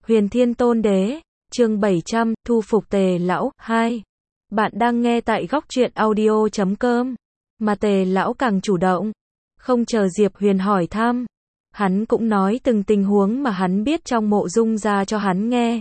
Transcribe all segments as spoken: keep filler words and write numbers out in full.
Huyền Thiên Tôn Đế, chương bảy trăm, thu phục Tề Lão, hai. Bạn đang nghe tại góc truyện audio chấm com, mà Tề Lão càng chủ động. Không chờ Diệp Huyền hỏi thăm, hắn cũng nói từng tình huống mà hắn biết trong Mộ Dung gia cho hắn nghe.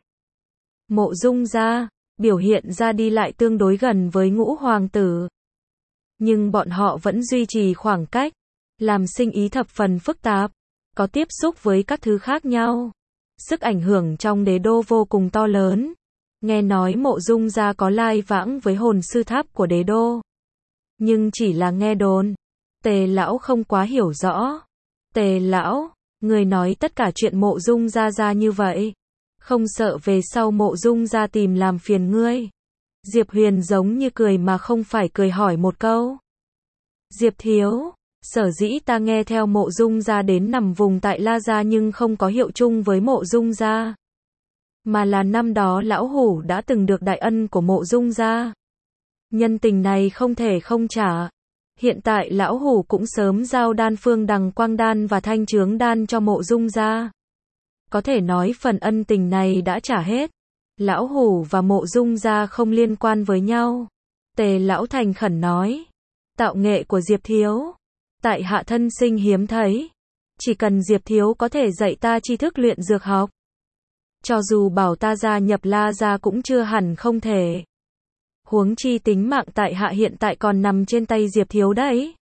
Mộ Dung gia, biểu hiện ra đi lại tương đối gần với Ngũ Hoàng tử. Nhưng bọn họ vẫn duy trì khoảng cách, làm sinh ý thập phần phức tạp, có tiếp xúc với các thứ khác nhau. Sức ảnh hưởng trong đế đô vô cùng to lớn. Nghe nói Mộ Dung gia có lai vãng với hồn sư tháp của đế đô. Nhưng chỉ là nghe đồn. Tề Lão không quá hiểu rõ. Tề Lão, người nói tất cả chuyện Mộ Dung gia ra như vậy. Không sợ về sau Mộ Dung gia tìm làm phiền ngươi. Diệp Huyền giống như cười mà không phải cười hỏi một câu. Diệp thiếu, sở dĩ ta nghe theo Mộ Dung gia đến nằm vùng tại La gia nhưng không có hiệu chung với Mộ Dung gia. Mà là năm đó lão hủ đã từng được đại ân của Mộ Dung gia. Nhân tình này không thể không trả. Hiện tại lão hủ cũng sớm giao đan phương Đằng Quang đan và Thanh Chướng đan cho Mộ Dung gia. Có thể nói phần ân tình này đã trả hết. Lão hủ và Mộ Dung gia không liên quan với nhau. Tề Lão thành khẩn nói. Tạo nghệ của Diệp thiếu, tại hạ thân sinh hiếm thấy. Chỉ cần Diệp thiếu có thể dạy ta tri thức luyện dược học. Cho dù bảo ta gia nhập La gia cũng chưa hẳn không thể. Huống chi tính mạng tại hạ hiện tại còn nằm trên tay Diệp thiếu đấy.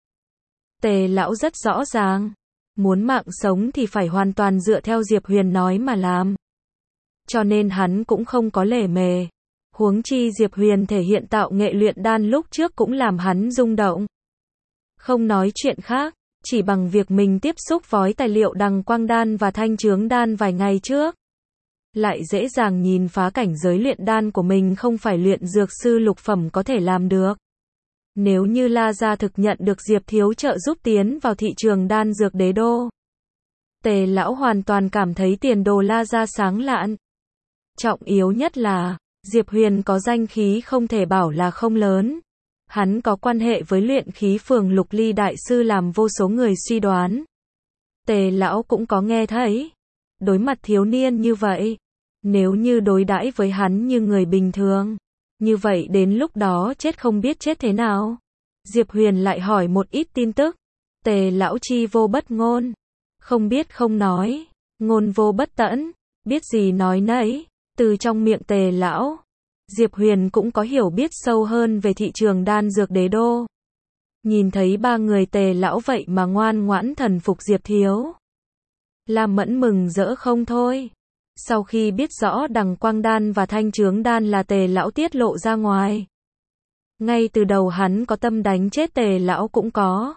Tề Lão rất rõ ràng. Muốn mạng sống thì phải hoàn toàn dựa theo Diệp Huyền nói mà làm. Cho nên hắn cũng không có lề mề. Huống chi Diệp Huyền thể hiện tạo nghệ luyện đan lúc trước cũng làm hắn rung động. Không nói chuyện khác, chỉ bằng việc mình tiếp xúc với tài liệu Đằng Quang đan và Thanh Chướng đan vài ngày trước. Lại dễ dàng nhìn phá cảnh giới luyện đan của mình không phải luyện dược sư lục phẩm có thể làm được. Nếu như La gia thực nhận được Diệp thiếu trợ giúp tiến vào thị trường đan dược đế đô. Tề Lão hoàn toàn cảm thấy tiền đồ La gia sáng lạn. Trọng yếu nhất là, Diệp Huyền có danh khí không thể bảo là không lớn. Hắn có quan hệ với luyện khí phường Lục Ly đại sư làm vô số người suy đoán. Tề Lão cũng có nghe thấy. Đối mặt thiếu niên như vậy, nếu như đối đãi với hắn như người bình thường, như vậy đến lúc đó chết không biết chết thế nào. Diệp Huyền lại hỏi một ít tin tức. Tề Lão chi vô bất ngôn, không biết không nói, ngôn vô bất tẫn, biết gì nói nấy. Từ trong miệng Tề Lão, Diệp Huyền cũng có hiểu biết sâu hơn về thị trường đan dược đế đô. Nhìn thấy ba người Tề Lão vậy mà ngoan ngoãn thần phục Diệp thiếu. Lam Mẫn mừng rỡ không thôi. Sau khi biết rõ Đằng Quang đan và Thanh Chướng đan là Tề Lão tiết lộ ra ngoài. Ngay từ đầu hắn có tâm đánh chết Tề Lão cũng có.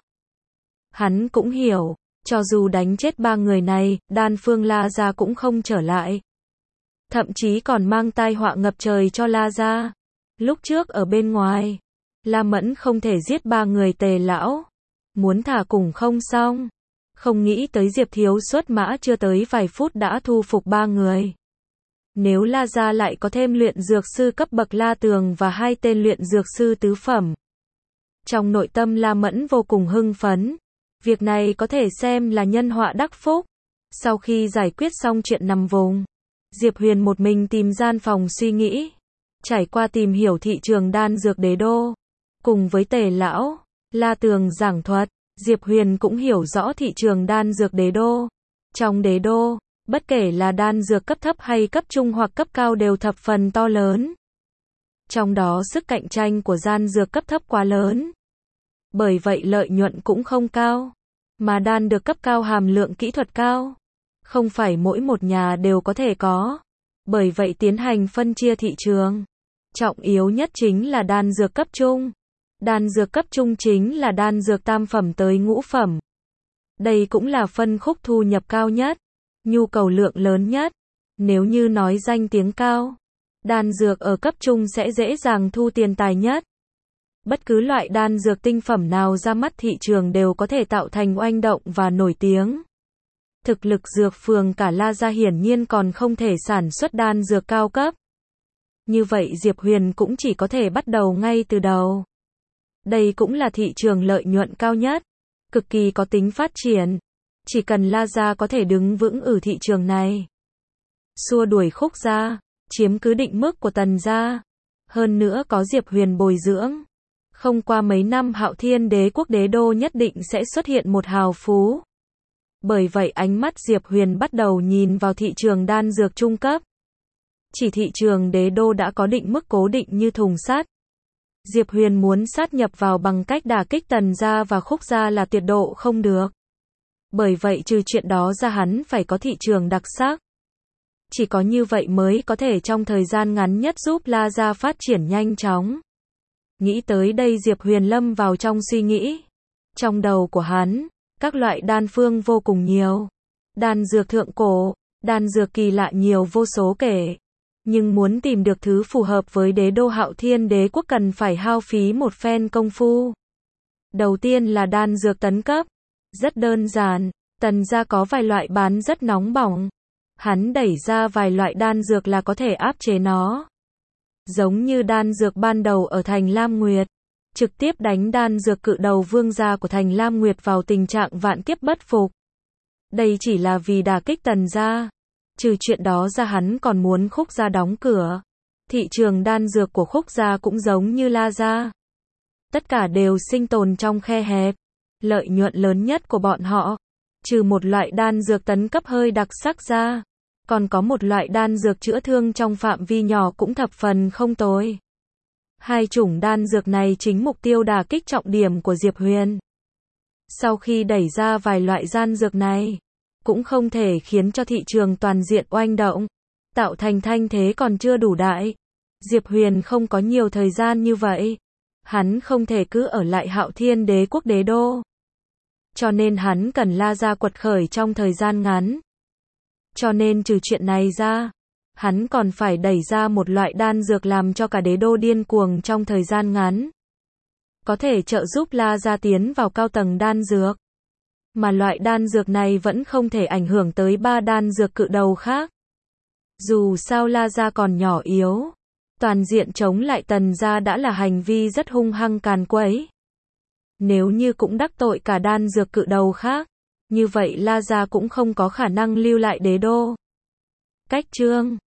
Hắn cũng hiểu, cho dù đánh chết ba người này, đan phương La gia cũng không trở lại. Thậm chí còn mang tai họa ngập trời cho La gia. Lúc trước ở bên ngoài, Lam Mẫn không thể giết ba người Tề Lão. Muốn thả cùng không xong. Không nghĩ tới Diệp thiếu xuất mã chưa tới vài phút đã thu phục ba người. Nếu La gia lại có thêm luyện dược sư cấp bậc La Tường và hai tên luyện dược sư tứ phẩm. Trong nội tâm La Mẫn vô cùng hưng phấn. Việc này có thể xem là nhân họa đắc phúc. Sau khi giải quyết xong chuyện nằm vùng, Diệp Huyền một mình tìm gian phòng suy nghĩ. Trải qua tìm hiểu thị trường đan dược đế đô. Cùng với Tề Lão, La Tường giảng thuật, Diệp Huyền cũng hiểu rõ thị trường đan dược đế đô. Trong đế đô, bất kể là đan dược cấp thấp hay cấp trung hoặc cấp cao đều thập phần to lớn. Trong đó sức cạnh tranh của đan dược cấp thấp quá lớn. Bởi vậy lợi nhuận cũng không cao. Mà đan được cấp cao hàm lượng kỹ thuật cao. Không phải mỗi một nhà đều có thể có. Bởi vậy tiến hành phân chia thị trường. Trọng yếu nhất chính là đan dược cấp trung. Đan dược cấp trung chính là đan dược tam phẩm tới ngũ phẩm. Đây cũng là phân khúc thu nhập cao nhất. Nhu cầu lượng lớn nhất. Nếu như nói danh tiếng cao, đan dược ở cấp trung sẽ dễ dàng thu tiền tài nhất. Bất cứ loại đan dược tinh phẩm nào ra mắt thị trường đều có thể tạo thành oanh động và nổi tiếng. Thực lực dược phường cả La gia hiển nhiên còn không thể sản xuất đan dược cao cấp. Như vậy Diệp Huyền cũng chỉ có thể bắt đầu ngay từ đầu. Đây cũng là thị trường lợi nhuận cao nhất, cực kỳ có tính phát triển. Chỉ cần La gia có thể đứng vững ở thị trường này, xua đuổi Khúc gia, chiếm cứ định mức của Tần gia. Hơn nữa có Diệp Huyền bồi dưỡng. Không qua mấy năm Hạo Thiên Đế quốc đế đô nhất định sẽ xuất hiện một hào phú. Bởi vậy ánh mắt Diệp Huyền bắt đầu nhìn vào thị trường đan dược trung cấp. Chỉ thị trường đế đô đã có định mức cố định như thùng sắt. Diệp Huyền muốn sát nhập vào bằng cách đả kích Tần gia và Khúc gia là tuyệt độ không được. Bởi vậy trừ chuyện đó ra hắn phải có thị trường đặc sắc. Chỉ có như vậy mới có thể trong thời gian ngắn nhất giúp La gia phát triển nhanh chóng. Nghĩ tới đây Diệp Huyền lâm vào trong suy nghĩ. Trong đầu của hắn, các loại đan phương vô cùng nhiều. Đan dược thượng cổ, đan dược kỳ lạ nhiều vô số kể. Nhưng muốn tìm được thứ phù hợp với đế đô Hạo Thiên Đế quốc cần phải hao phí một phen công phu. Đầu tiên là đan dược tấn cấp. Rất đơn giản, Tần gia có vài loại bán rất nóng bỏng. Hắn đẩy ra vài loại đan dược là có thể áp chế nó. Giống như đan dược ban đầu ở thành Lam Nguyệt. Trực tiếp đánh đan dược cự đầu vương gia của thành Lam Nguyệt vào tình trạng vạn kiếp bất phục. Đây chỉ là vì đả kích Tần gia. Trừ chuyện đó ra hắn còn muốn Khúc gia đóng cửa. Thị trường đan dược của Khúc gia cũng giống như La gia. Tất cả đều sinh tồn trong khe hẹp. Lợi nhuận lớn nhất của bọn họ. Trừ một loại đan dược tấn cấp hơi đặc sắc ra. Còn có một loại đan dược chữa thương trong phạm vi nhỏ cũng thập phần không tồi. Hai chủng đan dược này chính mục tiêu đả kích trọng điểm của Diệp Huyền. Sau khi đẩy ra vài loại đan dược này, cũng không thể khiến cho thị trường toàn diện oanh động, tạo thành thanh thế còn chưa đủ đại. Diệp Huyền không có nhiều thời gian như vậy. Hắn không thể cứ ở lại Hạo Thiên Đế quốc đế đô. Cho nên hắn cần La gia quật khởi trong thời gian ngắn. Cho nên trừ chuyện này ra, hắn còn phải đẩy ra một loại đan dược làm cho cả đế đô điên cuồng trong thời gian ngắn. Có thể trợ giúp La gia tiến vào cao tầng đan dược. Mà loại đan dược này vẫn không thể ảnh hưởng tới ba đan dược cự đầu khác. Dù sao La gia còn nhỏ yếu. Toàn diện chống lại Tần gia đã là hành vi rất hung hăng càn quấy. Nếu như cũng đắc tội cả đan dược cự đầu khác, như vậy La gia cũng không có khả năng lưu lại đế đô. Cách chương